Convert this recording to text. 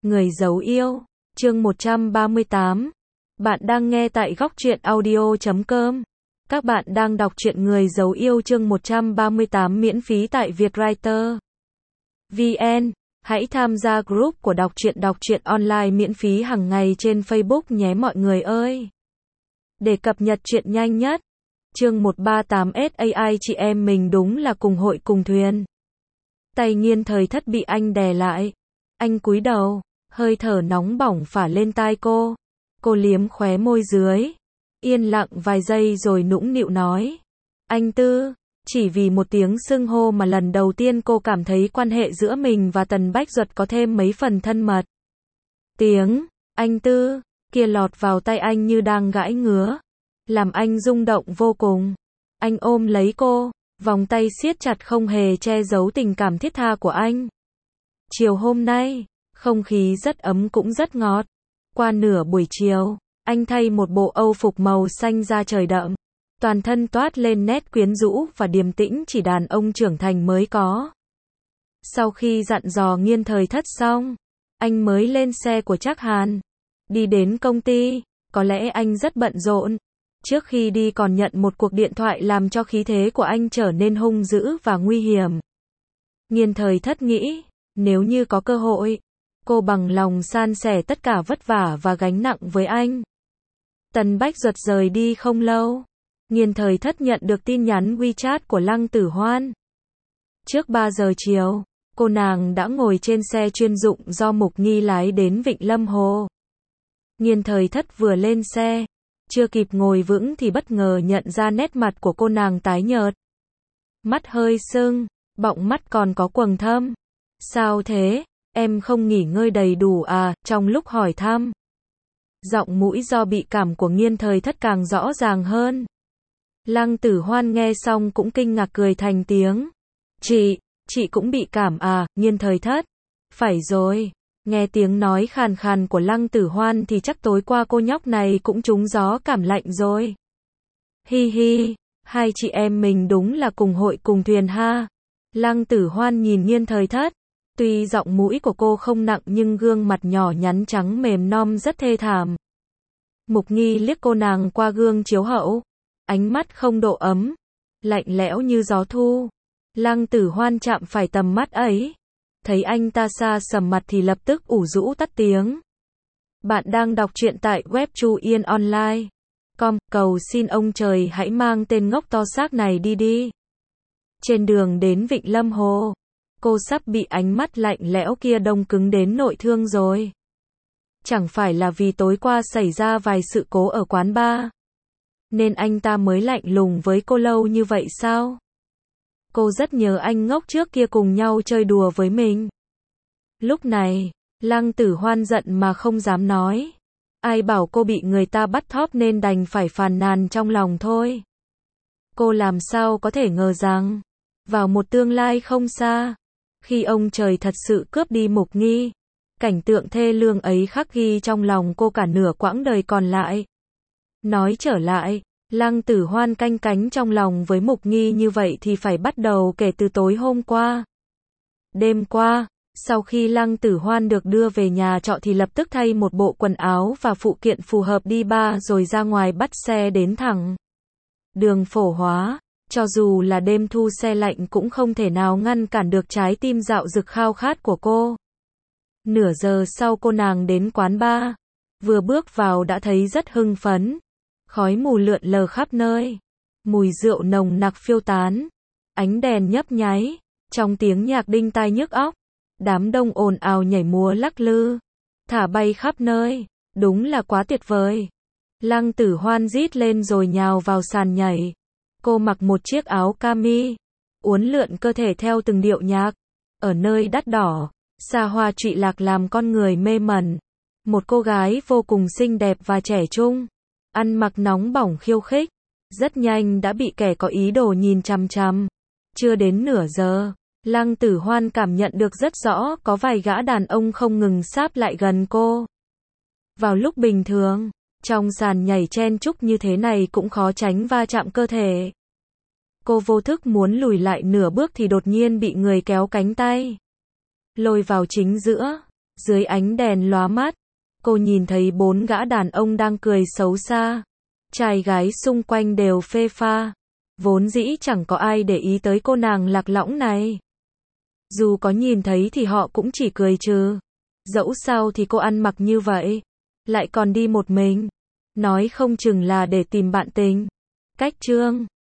Người giấu yêu, chương 138. Bạn đang nghe tại góc truyện audio.com. Các bạn đang đọc truyện Người giấu yêu chương 138 miễn phí tại Vietwriter VN. Hãy tham gia group của đọc truyện online miễn phí hàng ngày trên Facebook nhé mọi người ơi. Để cập nhật truyện nhanh nhất. Chương 138 SAI chị em mình đúng là cùng hội cùng thuyền. Tay Nghiên Thời Thất bị anh đè lại. Anh cúi đầu, hơi thở nóng bỏng phả lên tai cô. Cô liếm khóe môi dưới. Yên lặng vài giây rồi nũng nịu nói. Anh Tư, chỉ vì một tiếng xưng hô mà lần đầu tiên cô cảm thấy quan hệ giữa mình và Tần Bách Duật có thêm mấy phần thân mật. Tiếng, anh Tư, kia lọt vào tay anh như đang gãi ngứa. Làm anh rung động vô cùng. Anh ôm lấy cô, vòng tay siết chặt không hề che giấu tình cảm thiết tha của anh. Chiều hôm nay, không khí rất ấm cũng rất ngọt. Qua nửa buổi chiều, anh thay một bộ âu phục màu xanh da trời đậm. Toàn thân toát lên nét quyến rũ và điềm tĩnh chỉ đàn ông trưởng thành mới có. Sau khi dặn dò Nghiên Thời Thất xong, anh mới lên xe của Trác Hàn. Đi đến công ty, có lẽ anh rất bận rộn. Trước khi đi còn nhận một cuộc điện thoại làm cho khí thế của anh trở nên hung dữ và nguy hiểm. Nghiên Thời Thất nghĩ, nếu như có cơ hội, cô bằng lòng san sẻ tất cả vất vả và gánh nặng với anh. Tần Bách Duật rời đi không lâu. Nghiên Thời Thất nhận được tin nhắn WeChat của Lăng Tử Hoan. Trước 3 giờ chiều, cô nàng đã ngồi trên xe chuyên dụng do Mục Nghi lái đến Vịnh Lâm Hồ. Nghiên Thời Thất vừa lên xe, chưa kịp ngồi vững thì bất ngờ nhận ra nét mặt của cô nàng tái nhợt. Mắt hơi sưng, bọng mắt còn có quầng thâm. Sao thế, em không nghỉ ngơi đầy đủ à? Trong lúc hỏi thăm, giọng mũi do bị cảm của Nghiên Thời Thất càng rõ ràng hơn. Lăng Tử Hoan nghe xong cũng kinh ngạc cười thành tiếng. Chị cũng bị cảm à? Nghiên Thời Thất. Phải rồi. Nghe tiếng nói khàn khàn của Lăng Tử Hoan thì chắc tối qua cô nhóc này cũng trúng gió cảm lạnh rồi. Hi hi, hai chị em mình đúng là cùng hội cùng thuyền ha. Lăng Tử Hoan nhìn Nghiên Thời Thất. Tuy giọng mũi của cô không nặng nhưng gương mặt nhỏ nhắn trắng mềm non rất thê thảm. Mục Nghi liếc cô nàng qua gương chiếu hậu. Ánh mắt không độ ấm, lạnh lẽo như gió thu. Lăng Tử Hoan chạm phải tầm mắt ấy. Thấy anh ta xa sầm mặt thì lập tức ủ rũ tắt tiếng. Bạn đang đọc truyện tại web chuyenonline.com. Cầu xin ông trời hãy mang tên ngốc to xác này đi. Trên đường đến Vịnh Lâm Hồ, cô sắp bị ánh mắt lạnh lẽo kia đông cứng đến nội thương rồi. Chẳng phải là vì tối qua xảy ra vài sự cố ở quán bar, nên anh ta mới lạnh lùng với cô lâu như vậy sao? Cô rất nhớ anh ngốc trước kia cùng nhau chơi đùa với mình. Lúc này, Lăng Tử Hoan giận mà không dám nói. Ai bảo cô bị người ta bắt thóp nên đành phải phàn nàn trong lòng thôi. Cô làm sao có thể ngờ rằng, vào một tương lai không xa, khi ông trời thật sự cướp đi Mục Nghi, cảnh tượng thê lương ấy khắc ghi trong lòng cô cả nửa quãng đời còn lại. Nói trở lại, Lăng Tử Hoan canh cánh trong lòng với Mục Nghi như vậy thì phải bắt đầu kể từ tối hôm qua. Đêm qua, sau khi Lăng Tử Hoan được đưa về nhà trọ thì lập tức thay một bộ quần áo và phụ kiện phù hợp đi bar rồi ra ngoài bắt xe đến thẳng đường Phổ Hóa. Cho dù là đêm thu xe lạnh cũng không thể nào ngăn cản được trái tim dạo dực khao khát của cô. Nửa giờ sau cô nàng đến quán bar. Vừa bước vào đã thấy rất hưng phấn. Khói mù lượn lờ khắp nơi. Mùi rượu nồng nặc phiêu tán. Ánh đèn nhấp nháy. Trong tiếng nhạc đinh tai nhức óc. Đám đông ồn ào nhảy múa lắc lư. Thả bay khắp nơi. Đúng là quá tuyệt vời. Lăng Tử Hoan rít lên rồi nhào vào sàn nhảy. Cô mặc một chiếc áo cami. Uốn lượn cơ thể theo từng điệu nhạc. Ở nơi đắt đỏ, xa hoa trụy lạc làm con người mê mẩn. Một cô gái vô cùng xinh đẹp và trẻ trung. Ăn mặc nóng bỏng khiêu khích. Rất nhanh đã bị kẻ có ý đồ nhìn chằm chằm. Chưa đến nửa giờ, Lăng Tử Hoan cảm nhận được rất rõ có vài gã đàn ông không ngừng sáp lại gần cô. Vào lúc bình thường, trong sàn nhảy chen chúc như thế này cũng khó tránh va chạm cơ thể. Cô vô thức muốn lùi lại nửa bước thì đột nhiên bị người kéo cánh tay. Lôi vào chính giữa. Dưới ánh đèn lóa mắt, cô nhìn thấy 4 gã đàn ông đang cười xấu xa. Trai gái xung quanh đều phê pha. Vốn dĩ chẳng có ai để ý tới cô nàng lạc lõng này. Dù có nhìn thấy thì họ cũng chỉ cười trừ. Dẫu sao thì cô ăn mặc như vậy, lại còn đi một mình. Nói không chừng là để tìm bạn tình. Cách chương